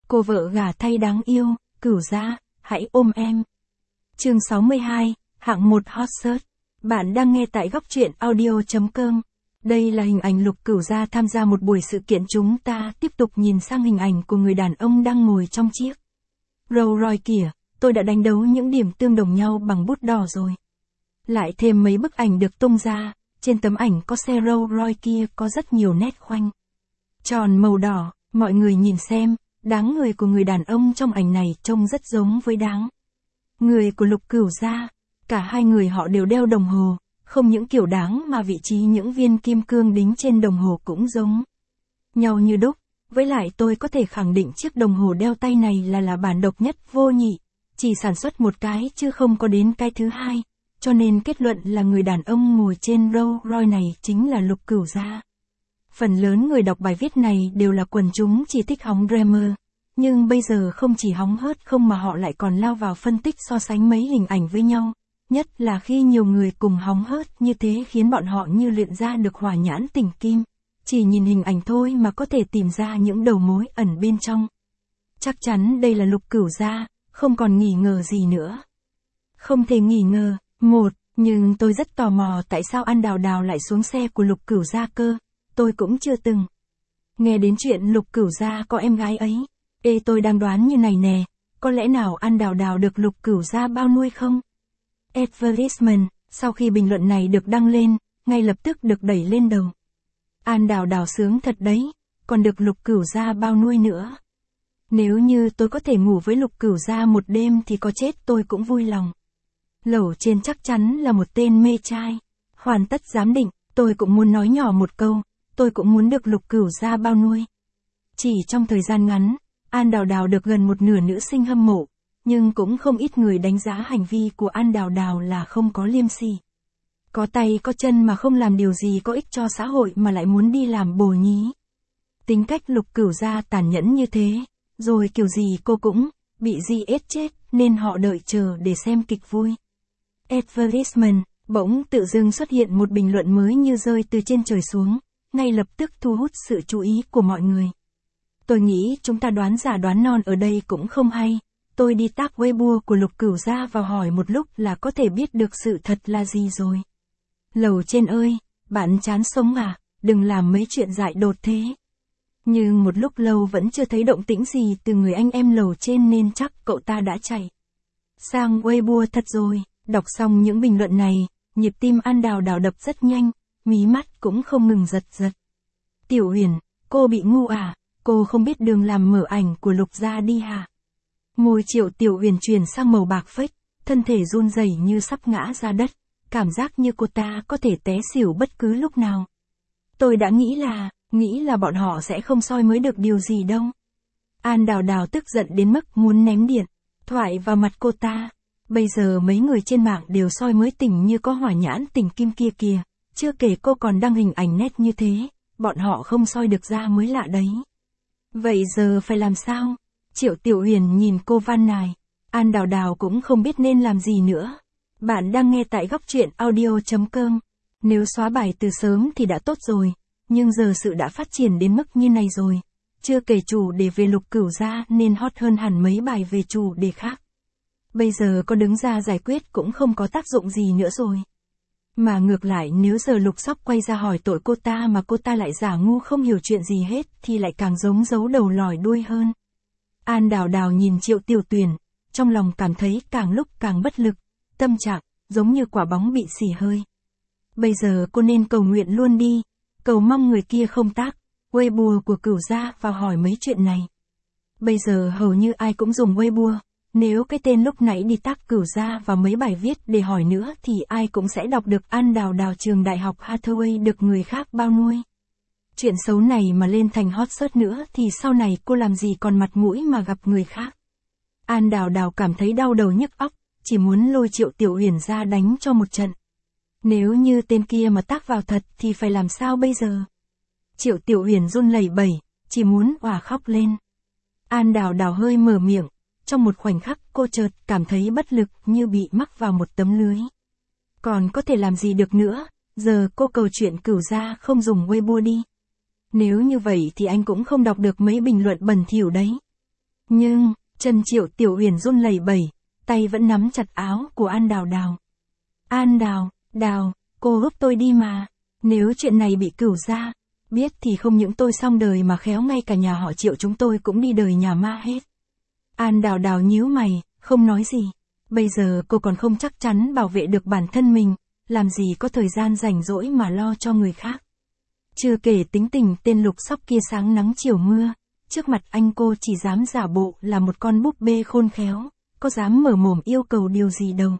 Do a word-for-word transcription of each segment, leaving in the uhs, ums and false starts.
Cô vợ gả thay đáng yêu, Cửu Gia, hãy ôm em. Chương sáu mươi hai, hạng một hot search. Bạn đang nghe tại góc truyện audio chấm com. Đây là hình ảnh Lục Cửu Gia tham gia một buổi sự kiện, chúng ta tiếp tục nhìn sang hình ảnh của người đàn ông đang ngồi trong chiếc Rolls Royce kìa, tôi đã đánh dấu những điểm tương đồng nhau bằng bút đỏ rồi. Lại thêm mấy bức ảnh được tung ra, trên tấm ảnh có xe Rolls Royce kia có rất nhiều nét khoanh tròn màu đỏ, mọi người nhìn xem, dáng người của người đàn ông trong ảnh này trông rất giống với dáng người của Lục Cửu Gia. Cả hai người họ đều đeo đồng hồ, không những kiểu dáng mà vị trí những viên kim cương đính trên đồng hồ cũng giống nhau như đúc. Với lại tôi có thể khẳng định chiếc đồng hồ đeo tay này là là bản độc nhất vô nhị, chỉ sản xuất một cái chứ không có đến cái thứ hai, cho nên kết luận là người đàn ông ngồi trên Rolls Royce này chính là Lục Cửu Gia. Phần lớn người đọc bài viết này đều là quần chúng chỉ thích hóng drama, nhưng bây giờ không chỉ hóng hớt không mà họ lại còn lao vào phân tích so sánh mấy hình ảnh với nhau, nhất là khi nhiều người cùng hóng hớt như thế khiến bọn họ như luyện ra được hỏa nhãn tình kim, chỉ nhìn hình ảnh thôi mà có thể tìm ra những đầu mối ẩn bên trong. Chắc chắn đây là Lục Cửu Gia, không còn nghi ngờ gì nữa. Không thể nghi ngờ, một, nhưng tôi rất tò mò tại sao An Đào Đào lại xuống xe của Lục Cửu Gia cơ, tôi cũng chưa từng nghe đến chuyện Lục Cửu Gia có em gái ấy. Ê, tôi đang đoán như này nè, có lẽ nào An Đào Đào được Lục Cửu Gia bao nuôi không? Advertisement, sau khi bình luận này được đăng lên, ngay lập tức được đẩy lên đầu. An Đào Đào sướng thật đấy, còn được Lục Cửu Gia bao nuôi nữa. Nếu như tôi có thể ngủ với Lục Cửu Gia một đêm thì có chết tôi cũng vui lòng. Lẩu trên chắc chắn là một tên mê trai. Hoàn tất giám định, tôi cũng muốn nói nhỏ một câu, tôi cũng muốn được Lục Cửu Gia bao nuôi. Chỉ trong thời gian ngắn, An Đào Đào được gần một nửa nữ sinh hâm mộ, nhưng cũng không ít người đánh giá hành vi của An Đào Đào là không có liêm sỉ. Có tay có chân mà không làm điều gì có ích cho xã hội mà lại muốn đi làm bồ nhí. Tính cách Lục Cửu Gia tàn nhẫn như thế, rồi kiểu gì cô cũng bị gi ết chết, nên họ đợi chờ để xem kịch vui. Advertisement, bỗng tự dưng xuất hiện một bình luận mới như rơi từ trên trời xuống, ngay lập tức thu hút sự chú ý của mọi người. Tôi nghĩ chúng ta đoán giả đoán non ở đây cũng không hay. Tôi đi tag Weibo của Lục Cửu Gia vào hỏi một lúc là có thể biết được sự thật là gì rồi. Lầu trên ơi, bạn chán sống à, đừng làm mấy chuyện dại đột thế. Nhưng một lúc lâu vẫn chưa thấy động tĩnh gì từ người anh em lầu trên nên chắc cậu ta đã chạy sang Weibo thật rồi. Đọc xong những bình luận này, nhịp tim An Đào Đào đập rất nhanh, mí mắt cũng không ngừng giật giật. Tiểu Huyền, cô bị ngu à? Cô không biết đường làm mở ảnh của Lục Gia đi hả? Môi Triệu Tiểu Huyền chuyển sang màu bạc phếch, thân thể run rẩy như sắp ngã ra đất, cảm giác như cô ta có thể té xỉu bất cứ lúc nào. Tôi đã nghĩ là, nghĩ là bọn họ sẽ không soi mới được điều gì đâu. An Đào Đào tức giận đến mức muốn ném điện thoại vào mặt cô ta. Bây giờ mấy người trên mạng đều soi mới tỉnh như có hỏa nhãn tình kim kia kìa, chưa kể cô còn đăng hình ảnh nét như thế, bọn họ không soi được ra mới lạ đấy. Vậy giờ phải làm sao? Triệu Tiểu Huyền nhìn cô van nài. An Đào Đào cũng không biết nên làm gì nữa. Bạn đang nghe tại góc truyện audio chấm com. Nếu xóa bài từ sớm thì đã tốt rồi, nhưng giờ sự đã phát triển đến mức như này rồi. Chưa kể chủ đề về Lục Cửu Gia nên hot hơn hẳn mấy bài về chủ đề khác. Bây giờ có đứng ra giải quyết cũng không có tác dụng gì nữa rồi. Mà ngược lại nếu giờ Lục Sóc quay ra hỏi tội cô ta mà cô ta lại giả ngu không hiểu chuyện gì hết thì lại càng giống giấu đầu lòi đuôi hơn. An Đào Đào nhìn Triệu Tiểu Tuyền, trong lòng cảm thấy càng lúc càng bất lực, tâm trạng giống như quả bóng bị xì hơi. Bây giờ cô nên cầu nguyện luôn đi, cầu mong người kia không tác Weibo của Cửu Gia vào hỏi mấy chuyện này. Bây giờ hầu như ai cũng dùng Weibo. Nếu cái tên lúc nãy đi tag Cửu Gia vào mấy bài viết để hỏi nữa thì ai cũng sẽ đọc được An Đào Đào trường đại học Hathaway được người khác bao nuôi. Chuyện xấu này mà lên thành hot search nữa thì sau này cô làm gì còn mặt mũi mà gặp người khác. An Đào Đào cảm thấy đau đầu nhức óc, chỉ muốn lôi Triệu Tiểu Huyền ra đánh cho một trận. Nếu như tên kia mà tag vào thật thì phải làm sao bây giờ? Triệu Tiểu Huyền run lẩy bẩy, chỉ muốn òa khóc lên. An Đào Đào hơi mở miệng. Trong một khoảnh khắc cô chợt cảm thấy bất lực như bị mắc vào một tấm lưới. Còn có thể làm gì được nữa, giờ cô cầu chuyện Cửu Gia không dùng Weibo đi. Nếu như vậy thì anh cũng không đọc được mấy bình luận bẩn thỉu đấy. Nhưng, chân Triệu Tiểu Uyển run lẩy bẩy, tay vẫn nắm chặt áo của An Đào Đào. An Đào, Đào, cô giúp tôi đi mà. Nếu chuyện này bị Cửu gia biết thì không những tôi xong đời mà khéo ngay cả nhà họ Triệu chúng tôi cũng đi đời nhà ma hết. An Đào Đào nhíu mày, không nói gì. Bây giờ cô còn không chắc chắn bảo vệ được bản thân mình, làm gì có thời gian rảnh rỗi mà lo cho người khác. Chưa kể tính tình tên Lục Sóc kia sáng nắng chiều mưa, trước mặt anh cô chỉ dám giả bộ là một con búp bê khôn khéo, có dám mở mồm yêu cầu điều gì đâu.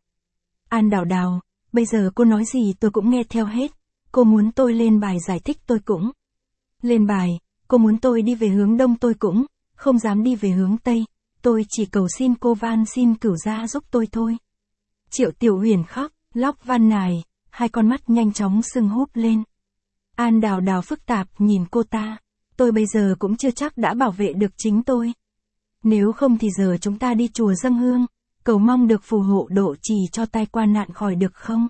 An Đào Đào, bây giờ cô nói gì tôi cũng nghe theo hết, cô muốn tôi lên bài giải thích tôi cũng lên bài, cô muốn tôi đi về hướng đông tôi cũng không dám đi về hướng tây, tôi chỉ cầu xin cô van xin Cửu gia giúp tôi thôi. Triệu Tiểu Uyển khóc, lóc van nài, hai con mắt nhanh chóng sưng húp lên. An Đào Đào phức tạp nhìn cô ta, tôi bây giờ cũng chưa chắc đã bảo vệ được chính tôi. Nếu không thì giờ chúng ta đi chùa dâng hương, cầu mong được phù hộ độ trì cho tai qua nạn khỏi được không?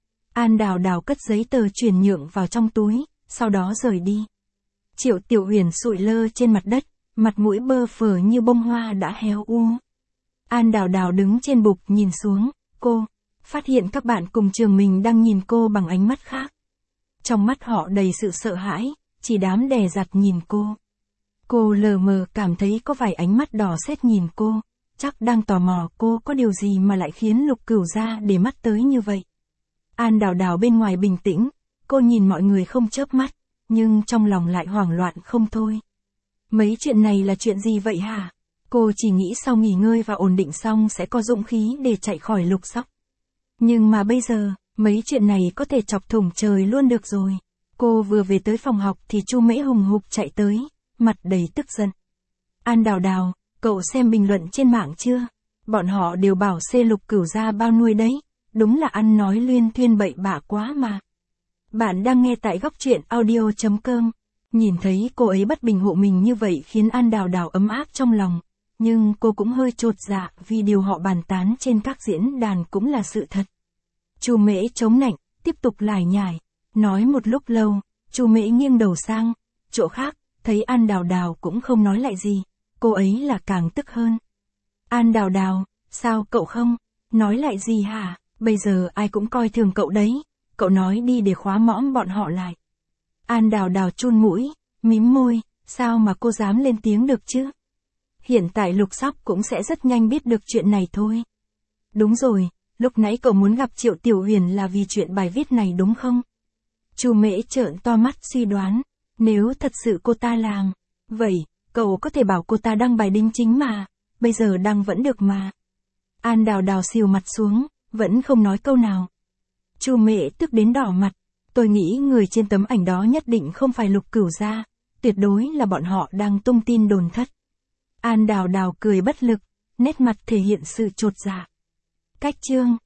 An Đào Đào cất giấy tờ chuyển nhượng vào trong túi, sau đó rời đi. Triệu Tiểu Uyển sụi lơ trên mặt đất, mặt mũi bơ phờ như bông hoa đã héo u. An Đào Đào đứng trên bục nhìn xuống, cô phát hiện các bạn cùng trường mình đang nhìn cô bằng ánh mắt khác. Trong mắt họ đầy sự sợ hãi, chỉ dám đè dặt nhìn cô. Cô lờ mờ cảm thấy có vài ánh mắt đỏ sét nhìn cô, chắc đang tò mò cô có điều gì mà lại khiến Lục Cửu gia để mắt tới như vậy. An Đào Đào bên ngoài bình tĩnh, cô nhìn mọi người không chớp mắt, nhưng trong lòng lại hoảng loạn không thôi. Mấy chuyện này là chuyện gì vậy hả? Cô chỉ nghĩ sau nghỉ ngơi và ổn định xong sẽ có dũng khí để chạy khỏi Lục Sóc. Nhưng mà bây giờ, mấy chuyện này có thể chọc thủng trời luôn được rồi. Cô vừa về tới phòng học thì Chu Mễ hùng hục chạy tới, mặt đầy tức giận. An Đào Đào, cậu xem bình luận trên mạng chưa? Bọn họ đều bảo xê Lục Cửu gia bao nuôi đấy, đúng là ăn nói luyên thuyên bậy bạ quá mà. Bạn đang nghe tại góc truyện audio chấm com. Nhìn thấy cô ấy bất bình hộ mình như vậy khiến An Đào Đào ấm áp trong lòng, nhưng cô cũng hơi chột dạ vì điều họ bàn tán trên các diễn đàn cũng là sự thật. Chu Mễ chống nạnh, tiếp tục lải nhải, nói một lúc lâu, Chu Mễ nghiêng đầu sang chỗ khác, thấy An Đào Đào cũng không nói lại gì, cô ấy là càng tức hơn. An Đào Đào, sao cậu không nói lại gì hả? Bây giờ ai cũng coi thường cậu đấy, cậu nói đi để khóa mõm bọn họ lại. An Đào Đào chun mũi, mím môi, sao mà cô dám lên tiếng được chứ? Hiện tại Lục Sóc cũng sẽ rất nhanh biết được chuyện này thôi. Đúng rồi, lúc nãy cậu muốn gặp Triệu Tiểu Uyển là vì chuyện bài viết này đúng không? Chu Mễ trợn to mắt suy đoán, nếu thật sự cô ta làm, vậy, cậu có thể bảo cô ta đăng bài đính chính mà, bây giờ đăng vẫn được mà. An Đào Đào xìu mặt xuống, vẫn không nói câu nào. Chu Mễ tức đến đỏ mặt, tôi nghĩ người trên tấm ảnh đó nhất định không phải Lục Cửu gia, tuyệt đối là bọn họ đang tung tin đồn thất. An Đào Đào cười bất lực, nét mặt thể hiện sự chột dạ. Cách chương